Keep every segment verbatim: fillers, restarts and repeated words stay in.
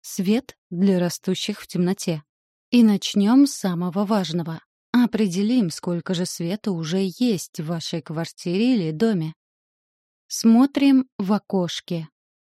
Свет для растущих в темноте. И начнем с самого важного. Определим, сколько же света уже есть в вашей квартире или доме. Смотрим в окошке.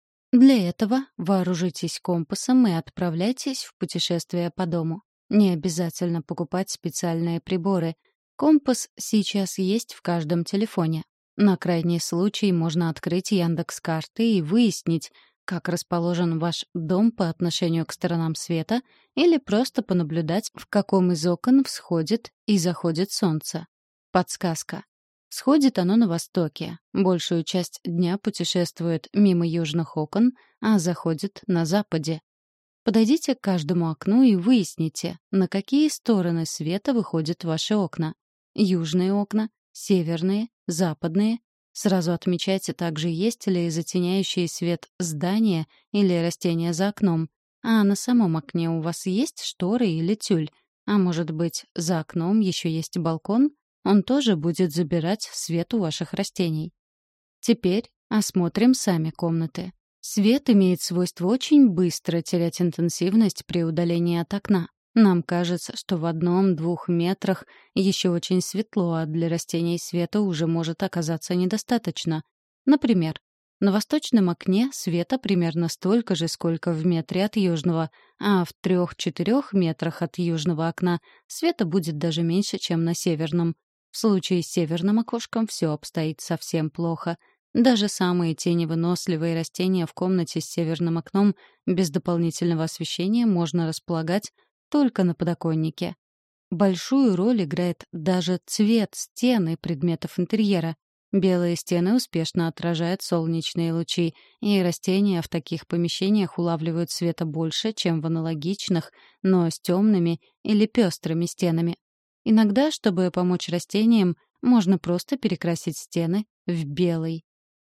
Для этого вооружитесь компасом и отправляйтесь в путешествие по дому. Не обязательно покупать специальные приборы. Компас сейчас есть в каждом телефоне. На крайний случай можно открыть Яндекс.Карты и выяснить, как расположен ваш дом по отношению к сторонам света, или просто понаблюдать, в каком из окон всходит и заходит солнце. Подсказка. Сходит оно на востоке. Большую часть дня путешествует мимо южных окон, а заходит на западе. Подойдите к каждому окну и выясните, на какие стороны света выходят ваши окна. Южные окна, северные, западные. Сразу отмечайте также, есть ли затеняющий свет здания или растения за окном. А на самом окне у вас есть шторы или тюль. А может быть, за окном еще есть балкон? Он тоже будет забирать свет у ваших растений. Теперь осмотрим сами комнаты. Свет имеет свойство очень быстро терять интенсивность при удалении от окна. Нам кажется, что в одном-двух метрах еще очень светло, а для растений света уже может оказаться недостаточно. Например, на восточном окне света примерно столько же, сколько в метре от южного, а в трех-четырех метрах от южного окна света будет даже меньше, чем на северном. В случае с северным окошком все обстоит совсем плохо. Даже самые теневыносливые растения в комнате с северным окном без дополнительного освещения можно располагать только на подоконнике. Большую роль играет даже цвет стен и предметов интерьера. Белые стены успешно отражают солнечные лучи, и растения в таких помещениях улавливают света больше, чем в аналогичных, но с темными или пестрыми стенами. Иногда, чтобы помочь растениям, можно просто перекрасить стены в белый.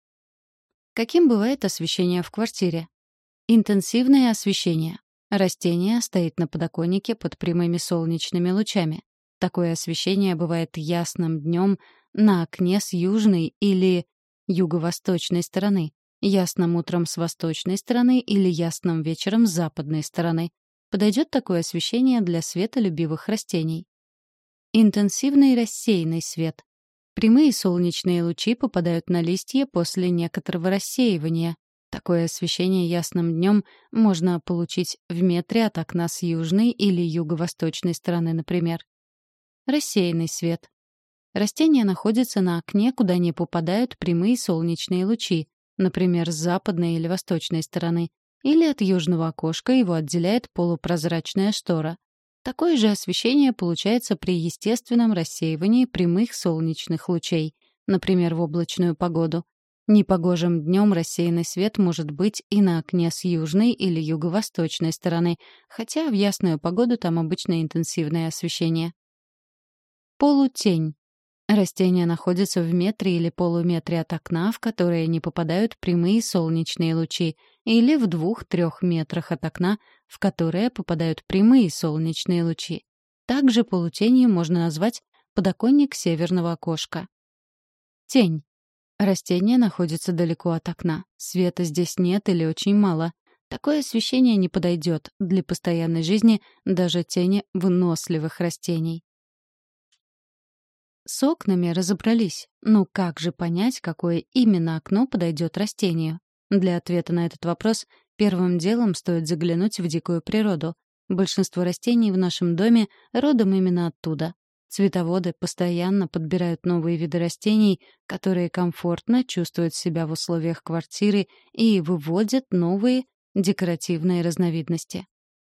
Каким бывает освещение в квартире? Интенсивное освещение. Растение стоит на подоконнике под прямыми солнечными лучами. Такое освещение бывает ясным днем на окне с южной или юго-восточной стороны, ясным утром с восточной стороны или ясным вечером с западной стороны. Подойдет такое освещение для светолюбивых растений. Интенсивный рассеянный свет. Прямые солнечные лучи попадают на листья после некоторого рассеивания. Такое освещение ясным днем можно получить в метре от окна с южной или юго-восточной стороны, например. Рассеянный свет. Растение находится на окне, куда не попадают прямые солнечные лучи, например, с западной или восточной стороны, или от южного окошка его отделяет полупрозрачная штора. Такое же освещение получается при естественном рассеивании прямых солнечных лучей, например, в облачную погоду. Непогожим днем рассеянный свет может быть и на окне с южной или юго-восточной стороны, хотя в ясную погоду там обычно интенсивное освещение. Полутень. Растения находятся в метре или полуметре от окна, в которое не попадают прямые солнечные лучи, или в двух-трех метрах от окна, в которое попадают прямые солнечные лучи. Также полутенью можно назвать подоконник северного окошка. Тень. Растение находится далеко от окна. Света здесь нет или очень мало. Такое освещение не подойдет для постоянной жизни даже тени выносливых растений. С окнами разобрались. Но как же понять, какое именно окно подойдет растению? Для ответа на этот вопрос первым делом стоит заглянуть в дикую природу. Большинство растений в нашем доме родом именно оттуда. Цветоводы постоянно подбирают новые виды растений, которые комфортно чувствуют себя в условиях квартиры, и выводят новые декоративные разновидности.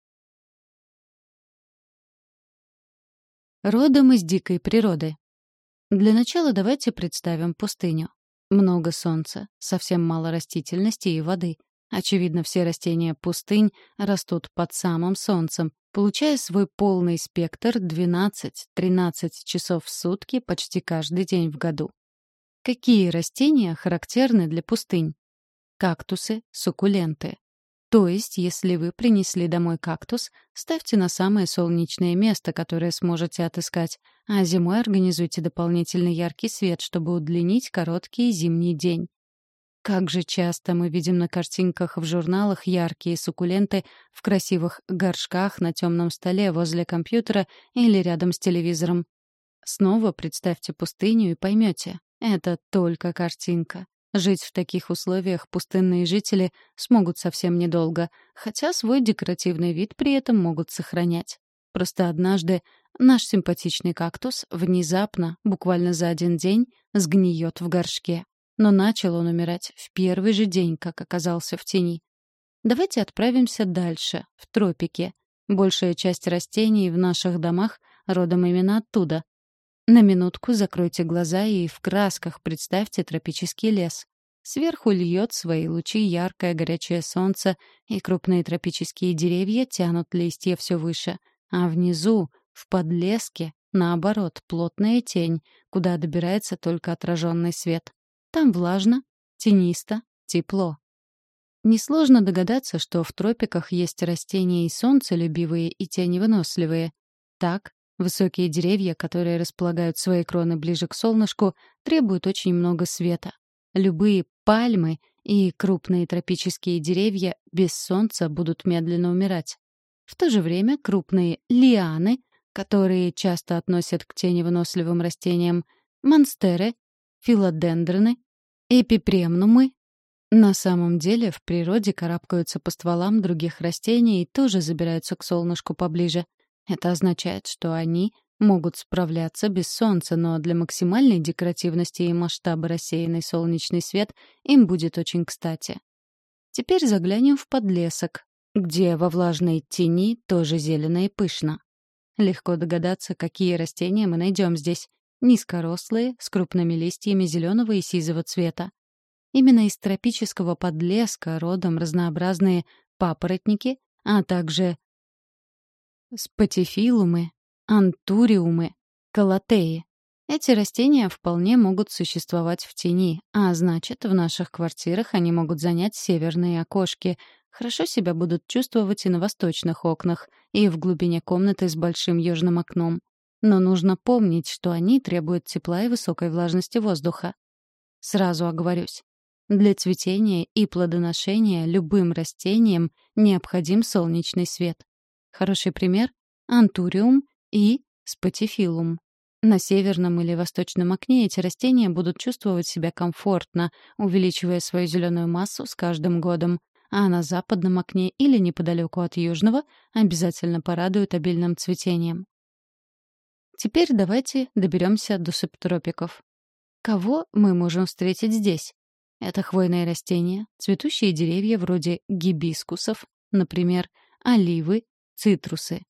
Родом из дикой природы. Для начала давайте представим пустыню. Много солнца, совсем мало растительности и воды. Очевидно, все растения пустынь растут под самым солнцем, получая свой полный спектр двенадцать-тринадцать часов в сутки почти каждый день в году. Какие растения характерны для пустынь? Кактусы, суккуленты. То есть, если вы принесли домой кактус, ставьте на самое солнечное место, которое сможете отыскать, а зимой организуйте дополнительный яркий свет, чтобы удлинить короткий зимний день. Как же часто мы видим на картинках в журналах яркие суккуленты в красивых горшках на темном столе возле компьютера или рядом с телевизором. Снова представьте пустыню и поймете — это только картинка. Жить в таких условиях пустынные жители смогут совсем недолго, хотя свой декоративный вид при этом могут сохранять. Просто однажды наш симпатичный кактус внезапно, буквально за один день, сгниет в горшке. Но начал он умирать в первый же день, как оказался в тени. Давайте отправимся дальше, в тропики. Большая часть растений в наших домах родом именно оттуда. На минутку закройте глаза и в красках представьте тропический лес. Сверху льет свои лучи яркое горячее солнце, и крупные тропические деревья тянут листья все выше. А внизу, в подлеске, наоборот, плотная тень, куда добирается только отраженный свет. Там влажно, тенисто, тепло. Несложно догадаться, что в тропиках есть растения и солнцелюбивые, и теневыносливые. Так, высокие деревья, которые располагают свои кроны ближе к солнышку, требуют очень много света. Любые пальмы и крупные тропические деревья без солнца будут медленно умирать. В то же время крупные лианы, которые часто относят к теневыносливым растениям, монстеры, филодендроны, эпипремнумы, на самом деле в природе карабкаются по стволам других растений и тоже забираются к солнышку поближе. Это означает, что они могут справляться без солнца, но для максимальной декоративности и масштаба рассеянный солнечный свет им будет очень кстати. Теперь заглянем в подлесок, где во влажной тени тоже зелено и пышно. Легко догадаться, какие растения мы найдем здесь. Низкорослые, с крупными листьями зеленого и сизого цвета. Именно из тропического подлеска родом разнообразные папоротники, а также спатифилумы, антуриумы, калатеи. Эти растения вполне могут существовать в тени, а значит, в наших квартирах они могут занять северные окошки, хорошо себя будут чувствовать и на восточных окнах, и в глубине комнаты с большим южным окном. Но нужно помнить, что они требуют тепла и высокой влажности воздуха. Сразу оговорюсь. Для цветения и плодоношения любым растениям необходим солнечный свет. Хороший пример — антуриум и спатифилум. На северном или восточном окне эти растения будут чувствовать себя комфортно, увеличивая свою зеленую массу с каждым годом, а на западном окне или неподалеку от южного обязательно порадуют обильным цветением. Теперь давайте доберемся до субтропиков. Кого мы можем встретить здесь? Это хвойные растения, цветущие деревья вроде гибискусов, например, оливы, цитрусы.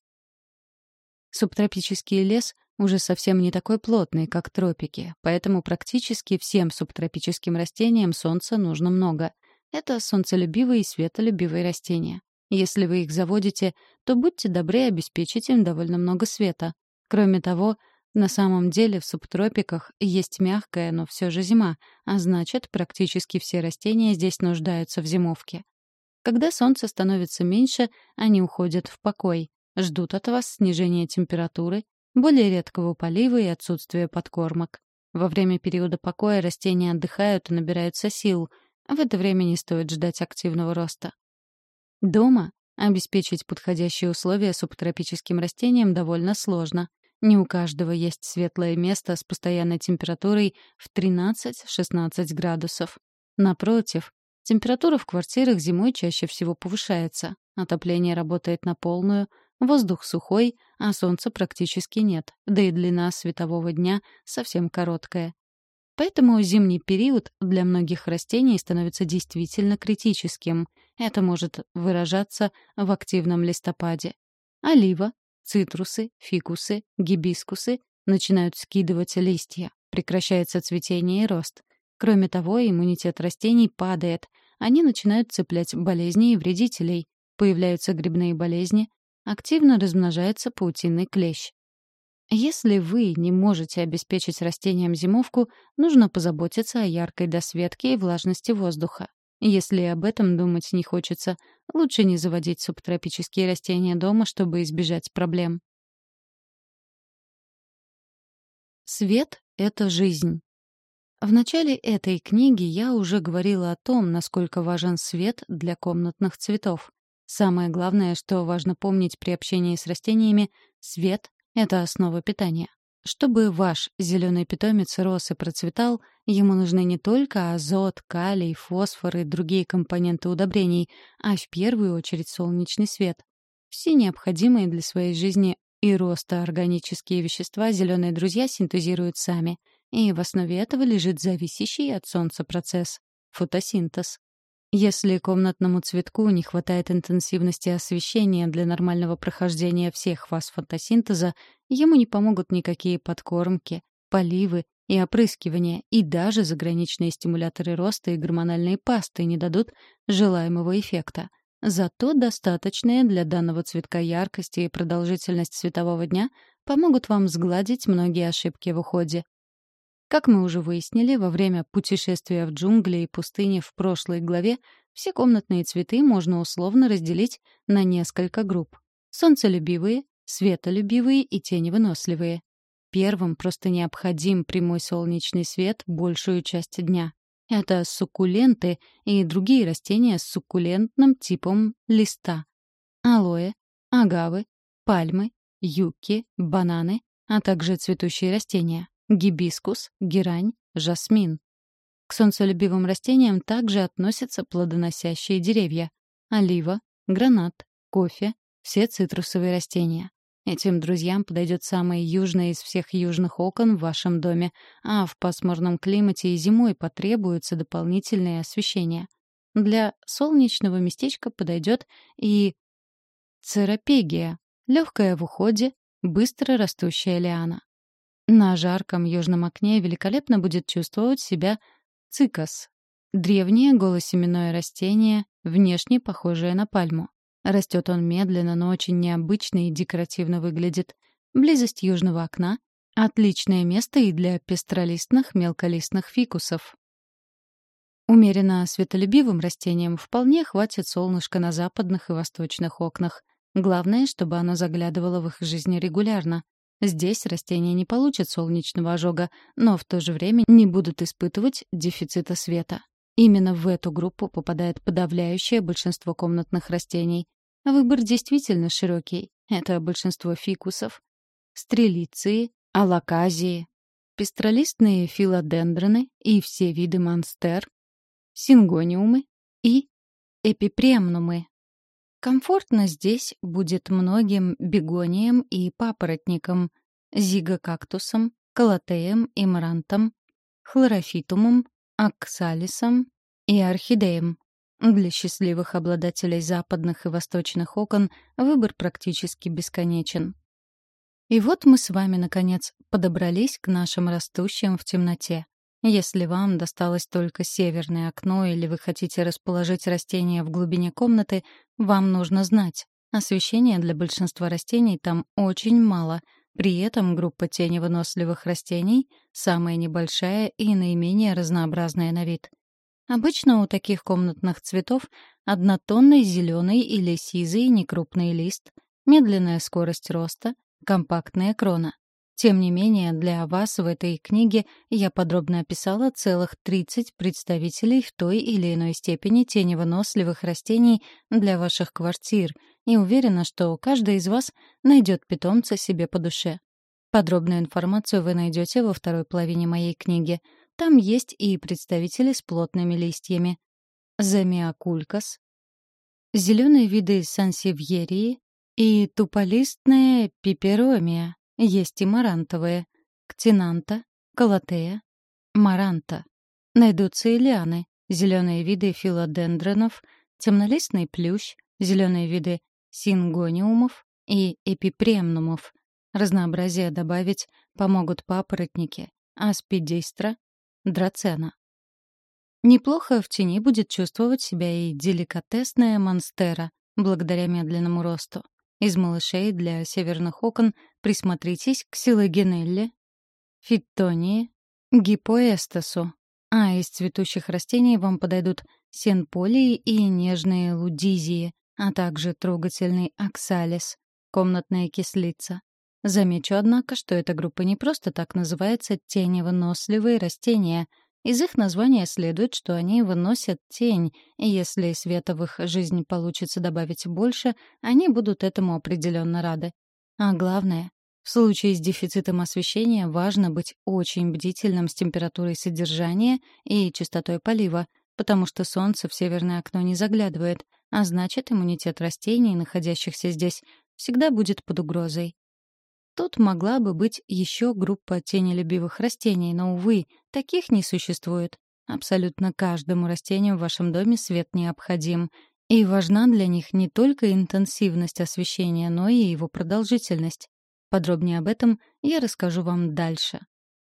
Субтропический лес уже совсем не такой плотный, как тропики, поэтому практически всем субтропическим растениям солнца нужно много. Это солнцелюбивые и светолюбивые растения. Если вы их заводите, то будьте добры обеспечить им довольно много света. Кроме того, на самом деле в субтропиках есть мягкая, но все же зима, а значит, практически все растения здесь нуждаются в зимовке. Когда солнце становится меньше, они уходят в покой, ждут от вас снижения температуры, более редкого полива и отсутствия подкормок. Во время периода покоя растения отдыхают и набираются сил. В это время не стоит ждать активного роста. Дома обеспечить подходящие условия субтропическим растениям довольно сложно. Не у каждого есть светлое место с постоянной температурой в тринадцать-шестнадцать градусов. Напротив, температура в квартирах зимой чаще всего повышается. Отопление работает на полную, воздух сухой, а солнца практически нет, да и длина светового дня совсем короткая. Поэтому зимний период для многих растений становится действительно критическим. Это может выражаться в активном листопаде. Олива, цитрусы, фикусы, гибискусы начинают скидывать листья, прекращается цветение и рост. Кроме того, иммунитет растений падает, они начинают цеплять болезни и вредителей, появляются грибные болезни, активно размножается паутинный клещ. Если вы не можете обеспечить растениям зимовку, нужно позаботиться о яркой досветке и влажности воздуха. Если об этом думать не хочется, лучше не заводить субтропические растения дома, чтобы избежать проблем. Свет — это жизнь. В начале этой книги я уже говорила о том, насколько важен свет для комнатных цветов. Самое главное, что важно помнить при общении с растениями — свет — это основа питания. Чтобы ваш зеленый питомец рос и процветал, ему нужны не только азот, калий, фосфор и другие компоненты удобрений, а в первую очередь солнечный свет. Все необходимые для своей жизни и роста органические вещества зеленые друзья синтезируют сами, и в основе этого лежит зависящий от солнца процесс — фотосинтез. Если комнатному цветку не хватает интенсивности освещения для нормального прохождения всех фаз фотосинтеза, ему не помогут никакие подкормки, поливы и опрыскивания, и даже заграничные стимуляторы роста и гормональные пасты не дадут желаемого эффекта. Зато достаточная для данного цветка яркость и продолжительность светового дня помогут вам сгладить многие ошибки в уходе. Как мы уже выяснили, во время путешествия в джунгли и пустыни в прошлой главе все комнатные цветы можно условно разделить на несколько групп. Солнцелюбивые, светолюбивые и теневыносливые. Первым просто необходим прямой солнечный свет большую часть дня. Это суккуленты и другие растения с суккулентным типом листа. Алоэ, агавы, пальмы, юкки, бананы, а также цветущие растения. Гибискус, герань, жасмин. К солнцелюбивым растениям также относятся плодоносящие деревья — олива, гранат, кофе, все цитрусовые растения. Этим друзьям подойдет самое южное из всех южных окон в вашем доме, а в пасмурном климате и зимой потребуется дополнительное освещение. Для солнечного местечка подойдет и церапегия, легкая в уходе, быстро растущая лиана. На жарком южном окне великолепно будет чувствовать себя цикас. Древнее голосеменное растение, внешне похожее на пальму. Растет он медленно, но очень необычно и декоративно выглядит. Близость южного окна — отличное место и для пестролистных мелколистных фикусов. Умеренно светолюбивым растениям вполне хватит солнышка на западных и восточных окнах. Главное, чтобы оно заглядывало в их жизнь регулярно. Здесь растения не получат солнечного ожога, но в то же время не будут испытывать дефицита света. Именно в эту группу попадает подавляющее большинство комнатных растений. Выбор действительно широкий. Это большинство фикусов, стрелиции, алаказии, пестролистные филодендроны и все виды монстер, сингониумы и эпипремнумы. Комфортно здесь будет многим бегониям и папоротникам, зигокактусам, калатеям и марантам, хлорофитумам, оксалисам и орхидеям. Для счастливых обладателей западных и восточных окон выбор практически бесконечен. И вот мы с вами, наконец, подобрались к нашим растущим в темноте. Если вам досталось только северное окно или вы хотите расположить растения в глубине комнаты, вам нужно знать. Освещения для большинства растений там очень мало. При этом группа теневыносливых растений самая небольшая и наименее разнообразная на вид. Обычно у таких комнатных цветов однотонный зеленый или сизый некрупный лист, медленная скорость роста, компактная крона. Тем не менее, для вас в этой книге я подробно описала целых тридцать представителей в той или иной степени теневыносливых растений для ваших квартир и уверена, что каждый из вас найдет питомца себе по душе. Подробную информацию вы найдете во второй половине моей книги. Там есть и представители с плотными листьями. Замиокулькас, зеленые виды сансевьерии и туполистная пиперомия. Есть и марантовые — ктинанта, калатея, маранта. Найдутся и лианы, зеленые виды филодендронов, темнолистный плющ, зеленые виды сингониумов и эпипремнумов. Разнообразие добавить помогут папоротники, аспидистра, драцена. Неплохо в тени будет чувствовать себя и деликатесная монстера, благодаря медленному росту. Из малышей для северных окон присмотритесь к силогенелле, фиттонии, гипоэстасу. А из цветущих растений вам подойдут сенполии и нежные лудизии, а также трогательный оксалис, комнатная кислица. Замечу, однако, что эта группа не просто так называется теневыносливые растения. Из их названия следует, что они выносят тень, и если света в их жизнь получится добавить больше, они будут этому определенно рады. А главное, в случае с дефицитом освещения важно быть очень бдительным с температурой содержания и частотой полива, потому что солнце в северное окно не заглядывает, а значит, иммунитет растений, находящихся здесь, всегда будет под угрозой. Тут могла бы быть еще группа тенелюбивых растений, но, увы, таких не существует. Абсолютно каждому растению в вашем доме свет необходим. И важна для них не только интенсивность освещения, но и его продолжительность. Подробнее об этом я расскажу вам дальше.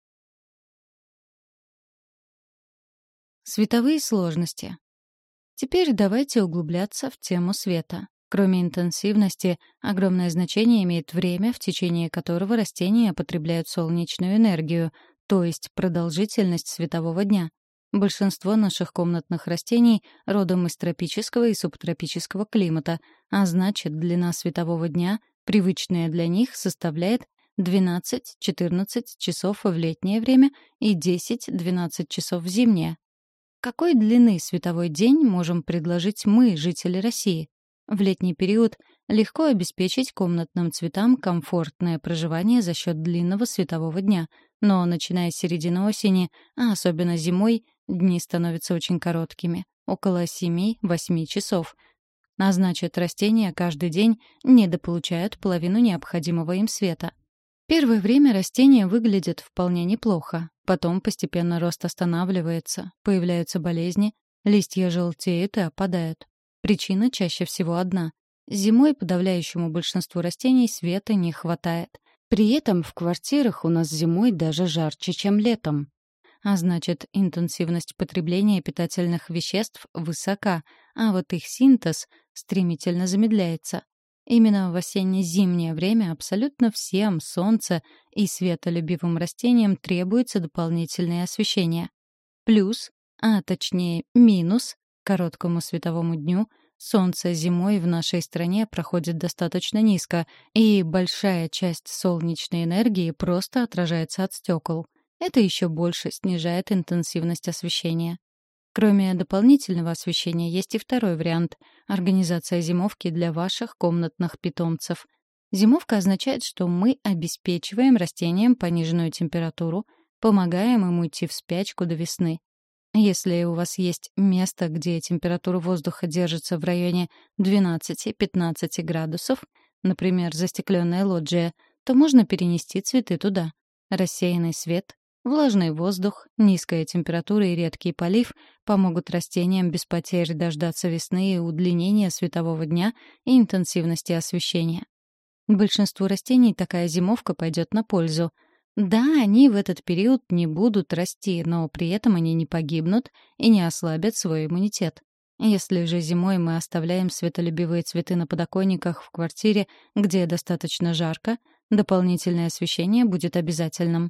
Световые сложности. Теперь давайте углубляться в тему света. Кроме интенсивности, огромное значение имеет время, в течение которого растения потребляют солнечную энергию, то есть продолжительность светового дня. Большинство наших комнатных растений родом из тропического и субтропического климата, а значит, длина светового дня, привычная для них, составляет двенадцать-четырнадцать часов в летнее время и десять-двенадцать часов в зимнее. Какой длины световой день можем предложить мы, жители России? В летний период легко обеспечить комнатным цветам комфортное проживание за счет длинного светового дня, но начиная с середины осени, а особенно зимой, дни становятся очень короткими — около семи-восьми часов. А значит, растения каждый день недополучают половину необходимого им света. Первое время растения выглядят вполне неплохо, потом постепенно рост останавливается, появляются болезни, листья желтеют и опадают. Причина чаще всего одна. Зимой подавляющему большинству растений света не хватает. При этом в квартирах у нас зимой даже жарче, чем летом. А значит, интенсивность потребления питательных веществ высока, а вот их синтез стремительно замедляется. Именно в осенне-зимнее время абсолютно всем солнце и светолюбивым растениям требуется дополнительное освещение. Плюс, а точнее минус, короткому световому дню солнце зимой в нашей стране проходит достаточно низко, и большая часть солнечной энергии просто отражается от стекол. Это еще больше снижает интенсивность освещения. Кроме дополнительного освещения есть и второй вариант — организация зимовки для ваших комнатных питомцев. Зимовка означает, что мы обеспечиваем растениям пониженную температуру, помогаем им уйти в спячку до весны. Если у вас есть место, где температура воздуха держится в районе двенадцати-пятнадцати градусов, например, застекленная лоджия, то можно перенести цветы туда. Рассеянный свет, влажный воздух, низкая температура и редкий полив помогут растениям без потерь дождаться весны и удлинения светового дня и интенсивности освещения. Большинству растений такая зимовка пойдет на пользу. Да, они в этот период не будут расти, но при этом они не погибнут и не ослабят свой иммунитет. Если же зимой мы оставляем светолюбивые цветы на подоконниках в квартире, где достаточно жарко, дополнительное освещение будет обязательным.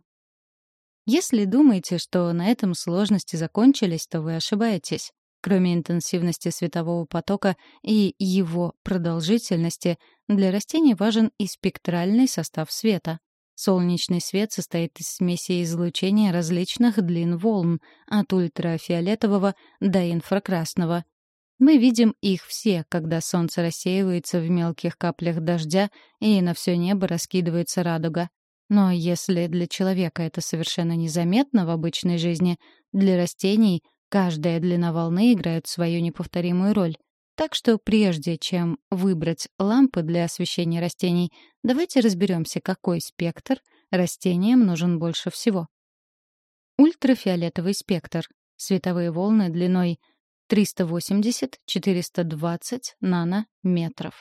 Если думаете, что на этом сложности закончились, то вы ошибаетесь. Кроме интенсивности светового потока и его продолжительности, для растений важен и спектральный состав света. Солнечный свет состоит из смеси излучения различных длин волн, от ультрафиолетового до инфракрасного. Мы видим их все, когда солнце рассеивается в мелких каплях дождя и на все небо раскидывается радуга. Но если для человека это совершенно незаметно в обычной жизни, для растений каждая длина волны играет свою неповторимую роль. Так что прежде чем выбрать лампы для освещения растений, давайте разберемся, какой спектр растениям нужен больше всего. Ультрафиолетовый спектр. Световые волны длиной триста восемьдесят - четыреста двадцать нанометров.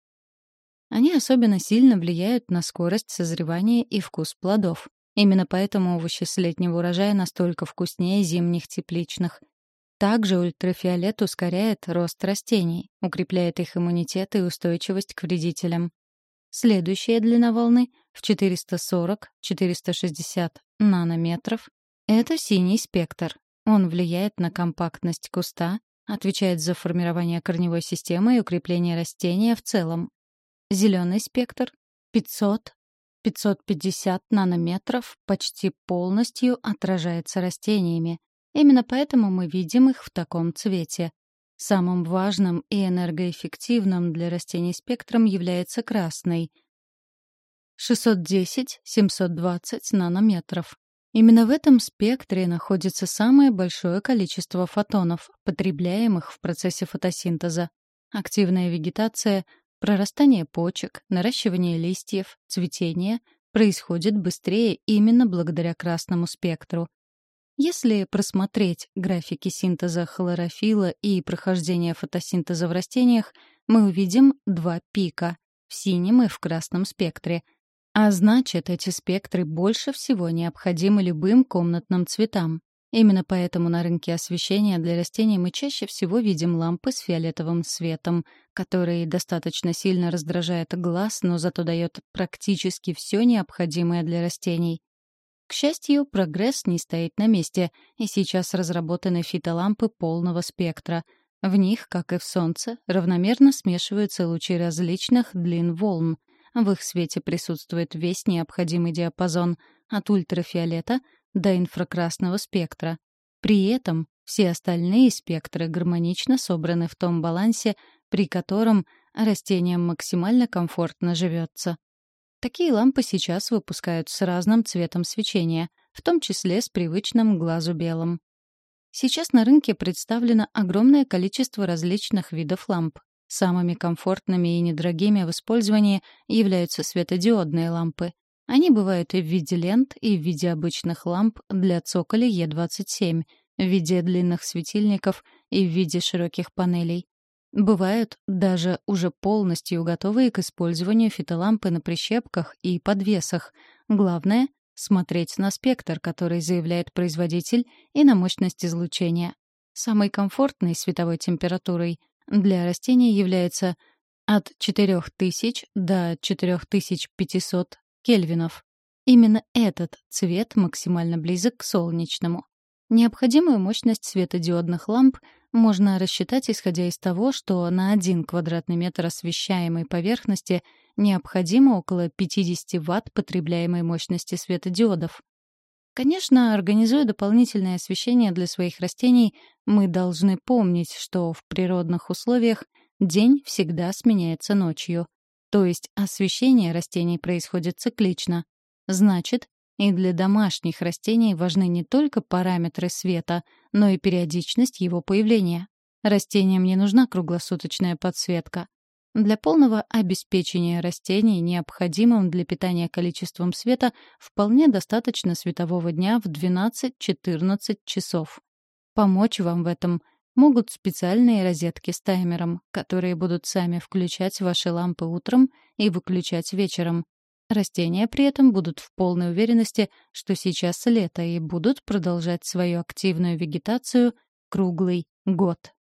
Они особенно сильно влияют на скорость созревания и вкус плодов. Именно поэтому овощи с летнего урожая настолько вкуснее зимних тепличных. Также ультрафиолет ускоряет рост растений, укрепляет их иммунитет и устойчивость к вредителям. Следующая длина волны в четыреста сорок - четыреста шестьдесят нанометров — это синий спектр. Он влияет на компактность куста, отвечает за формирование корневой системы и укрепление растения в целом. Зеленый спектр пятьсот - пятьсот пятьдесят нанометров почти полностью отражается растениями. Именно поэтому мы видим их в таком цвете. Самым важным и энергоэффективным для растений спектром является красный — шестьсот десять — семьсот двадцать нанометров. Именно в этом спектре находится самое большое количество фотонов, потребляемых в процессе фотосинтеза. Активная вегетация, прорастание почек, наращивание листьев, цветение происходит быстрее именно благодаря красному спектру. Если просмотреть графики синтеза хлорофилла и прохождения фотосинтеза в растениях, мы увидим два пика — в синем и в красном спектре. А значит, эти спектры больше всего необходимы любым комнатным цветам. Именно поэтому на рынке освещения для растений мы чаще всего видим лампы с фиолетовым светом, который достаточно сильно раздражает глаз, но зато дает практически все необходимое для растений. К счастью, прогресс не стоит на месте, и сейчас разработаны фитолампы полного спектра. В них, как и в Солнце, равномерно смешиваются лучи различных длин волн. В их свете присутствует весь необходимый диапазон от ультрафиолета до инфракрасного спектра. При этом все остальные спектры гармонично собраны в том балансе, при котором растениям максимально комфортно живется. Такие лампы сейчас выпускают с разным цветом свечения, в том числе с привычным глазу белым. Сейчас на рынке представлено огромное количество различных видов ламп. Самыми комфортными и недорогими в использовании являются светодиодные лампы. Они бывают и в виде лент, и в виде обычных ламп для цоколя Е двадцать семь, в виде длинных светильников и в виде широких панелей. Бывают даже уже полностью готовые к использованию фитолампы на прищепках и подвесах. Главное — смотреть на спектр, который заявляет производитель, и на мощность излучения. Самой комфортной световой температурой для растений является от четырёх тысяч до четырёх тысяч пятисот кельвинов. Именно этот цвет максимально близок к солнечному. Необходимую мощность светодиодных ламп можно рассчитать, исходя из того, что на один квадратный метр освещаемой поверхности необходимо около пятьдесят ватт потребляемой мощности светодиодов. Конечно, организуя дополнительное освещение для своих растений, мы должны помнить, что в природных условиях день всегда сменяется ночью. То есть освещение растений происходит циклично. Значит, и для домашних растений важны не только параметры света, но и периодичность его появления. Растениям не нужна круглосуточная подсветка. Для полного обеспечения растений необходимым для питания количеством света вполне достаточно светового дня в двенадцать-четырнадцать часов. Помочь вам в этом могут специальные розетки с таймером, которые будут сами включать ваши лампы утром и выключать вечером. Растения при этом будут в полной уверенности, что сейчас лето, и будут продолжать свою активную вегетацию круглый год.